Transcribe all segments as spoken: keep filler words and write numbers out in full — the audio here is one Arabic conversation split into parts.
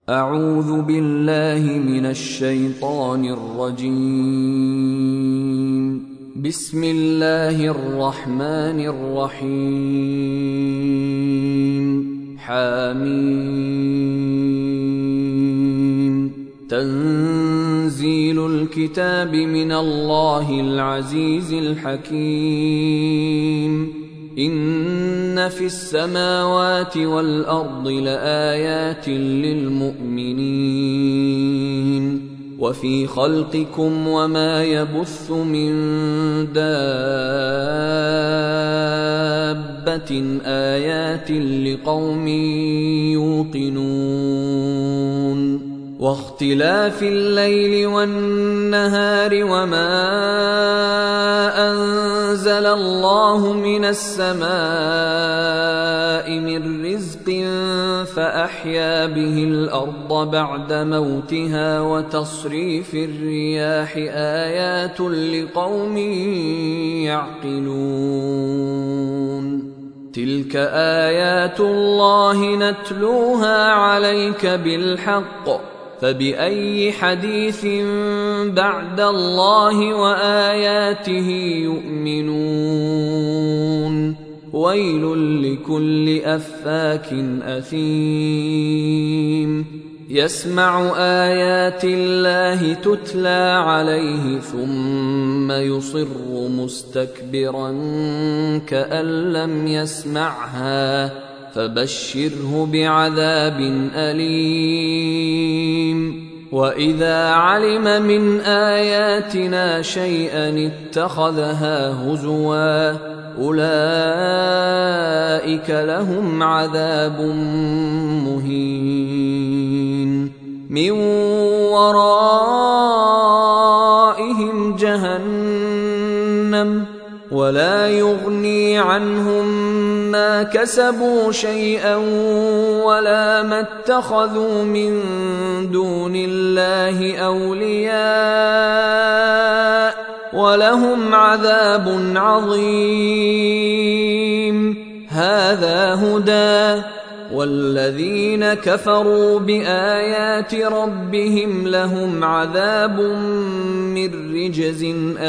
أعوذ بالله من الشيطان الرجيم. بسم الله الرحمن الرحيم. حميم. تنزيل الكتاب من الله العزيز الحكيم. إن في السماوات والأرض لآيات للمؤمنين وفي خلقكم وما يبث من دابة آيات لقوم يوقنون واختلاف الليل والنهار وما أنزل الله من السماء من رزق فأحيا به الأرض بعد موتها وتصريف الرياح آيات لقوم يعقلون. تلك آيات الله نتلوها عليك بالحق فبأي حديث بعد الله وآياته يؤمنون. ويل لكل أفاك أثيم يسمع آيات الله تتلى عليه ثم يصر مستكبرا كأن لم يسمعها فبشره بعذاب أليم. وإذا علم من آياتنا شيئا اتخذها هزوا أولئك لهم عذاب مهين من ورائهم جهنم ولا يغني عنهم ما كسبوا شيئا ولا ما اتخذوا من دون الله أولياء ولهم عذاب عظيم. هذا هدى والذين كفروا بآيات ربهم لهم عذاب من رجز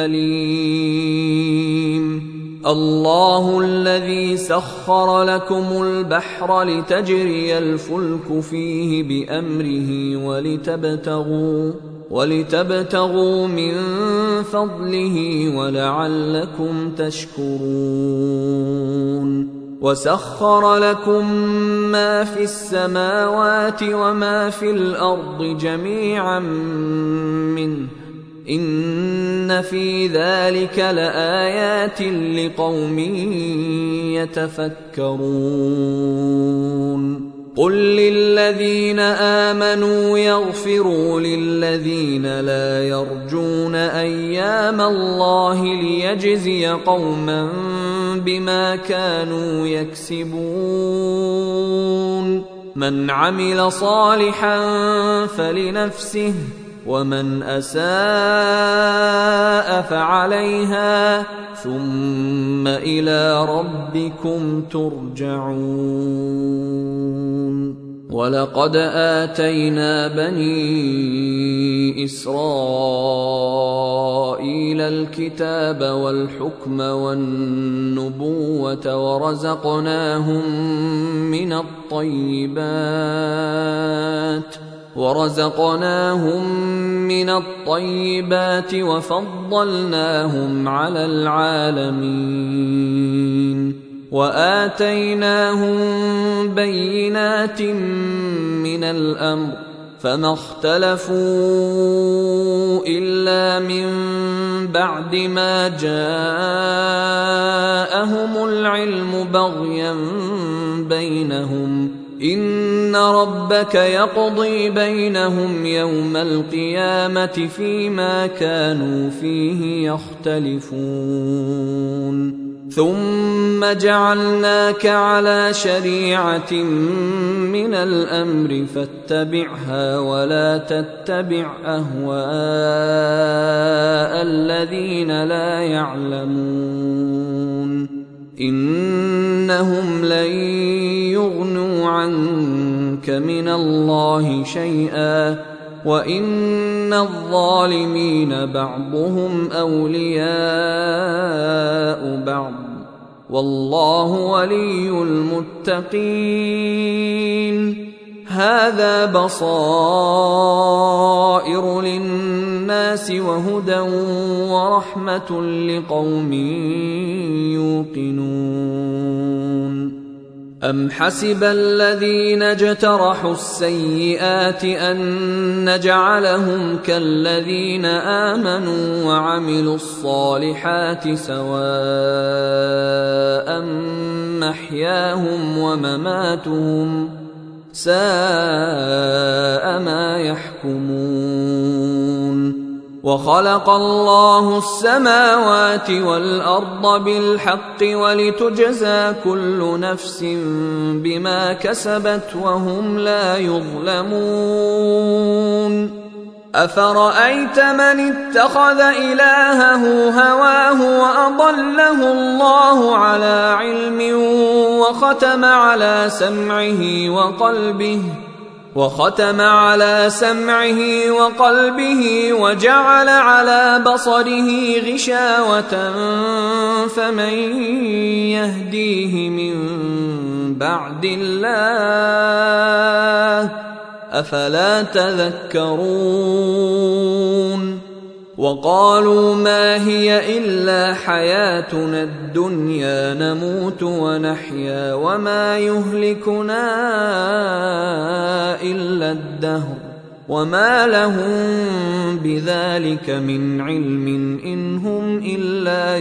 أليم. الله الذي سخر لكم البحر لتجري الفلك فيه بأمره ولتبتغوا ولتبتغوا من فضله ولعلكم تشكرون. وسخر لكم ما في السماوات وما في الأرض جميعا منه إن في ذلك لآيات لقوم يتفكرون. قل للذين آمنوا يغفروا للذين لا يرجون أيام الله ليجزي قوما بما كانوا يكسبون. من عمل صالحا فلنفسه ومن أساء فعليها ثم إلى ربكم ترجعون. ولقد آتينا بني إسرائيل الكتاب والحكم والنبوة ورزقناهم من الطيبات ورزقناهم من الطيبات وفضلناهم على العالمين وآتيناهم بينات من الأمر فما اختلفوا إلا من بعد ما جاءهم العلم بغيا بينهم إن ربك يقضي بينهم يوم القيامة فيما كانوا فيه يختلفون. ثم جعلناك على شريعة من الأمر فاتبعها ولا تتبع أهواء الذين لا يعلمون إنهم لن يغنوا عنك عنك من الله شيئا وإن الظالمين بعضهم أولياء بعض والله ولي المتقين. هذا بصائر للناس وهدى ورحمة لقوم يوقنون. أم حسب الذين اجترحوا السيئات أن نجعلهم كالذين آمنوا وعملوا الصالحات سواء محياهم ومماتهم ساء ما يحكمون. وخلق الله السماوات والأرض بالحق ولتجزى كل نفس بما كسبت وهم لا يظلمون. أفرأيت من اتخذ إلهه هواه وأضله الله على علم وختم على سمعه وقلبه وختم على سمعه وقلبه وجعل على بصره غشاوة فمن يهديه من بعد الله أفلا تذكرون. وقالوا ما هي إلا حياتنا الدنيا نموت ونحيا وما يهلكنا إلا الدهر وما لهم بذلك من علم إن هم إلا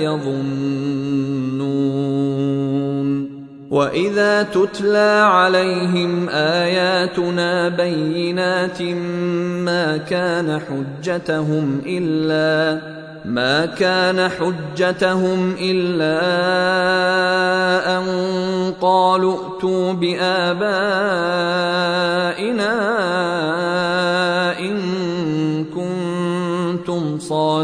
يظنون. وإذا تتلى عليهم آياتنا بينات ما كان حجتهم إلا ما كان حجتهم إلا أن قالوا ائتوا بآبائنا إن كنتم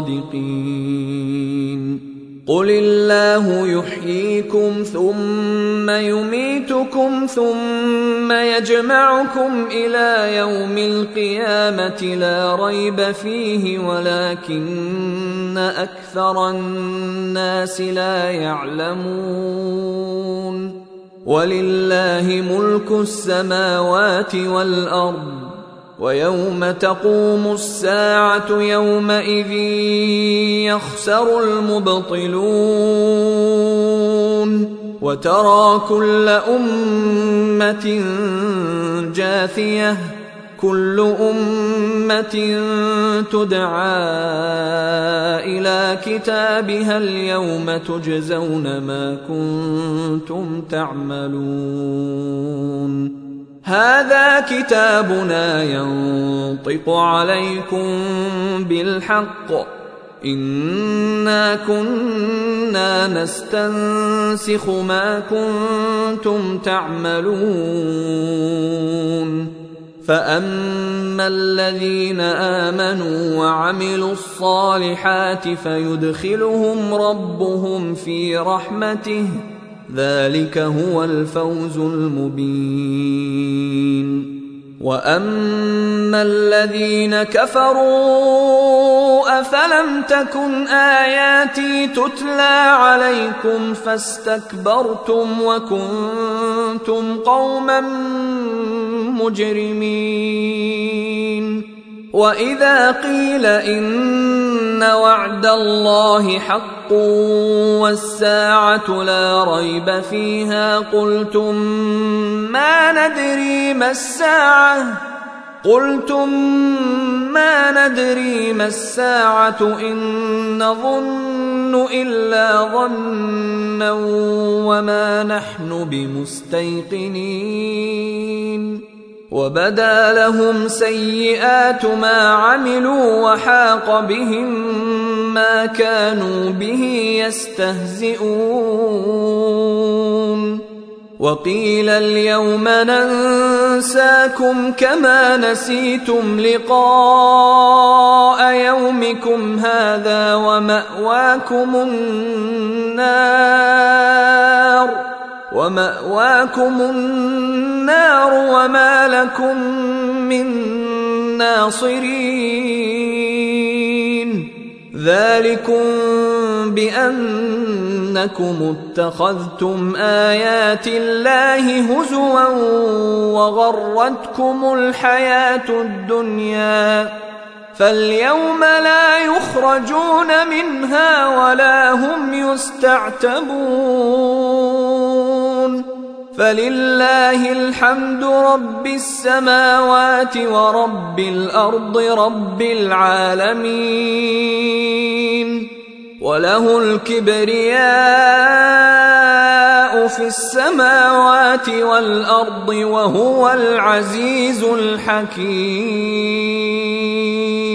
صادقين. قل الله يحييكم ثم يميتكم ثم يجمعكم إلى يوم القيامة لا ريب فيه ولكن أكثر الناس لا يعلمون. ولله ملك السماوات والأرض ويوم تقوم الساعة يومئذ يخسر المبطلون. وترى كل أمة جاثية كل أمة تدعى إلى كتابها اليوم تجزون ما كنتم تعملون. هذا كتابنا ينطق عليكم بالحق إنا كنا نستنسخ ما كنتم تعملون. فأما الذين آمنوا وعملوا الصالحات فيدخلهم ربهم في رحمته ذلك هو الفوز المبين. وأما الذين كفروا أفلم تكن آياتي تتلى عليكم فاستكبرتم وكنتم قوما مجرمين. وإذا قيل إن وعد الله حق والساعة لا ريب فيها قلتم ما ندري ما الساعة قلتم ما ندري ما الساعة إن نظن إلا ظنا وما نحن بمستيقنين. وبدا لهم سيئات ما عملوا وحاق بهم ما كانوا به يستهزئون. وقيل اليوم ننساكم كما نسيتم لقاء يومكم هذا ومأواكم النار ومأواكم النار وما لكم من ناصرين ذلكم بأنكم اتخذتم آيات الله هزوا وغرتكم الحياة الدنيا فاليوم لا يخرجون منها ولا هم يستعتبون فلله الحمد رب السماوات ورب الأرض رب العالمين وله الكبرياء في السماوات والأرض وهو العزيز الحكيم.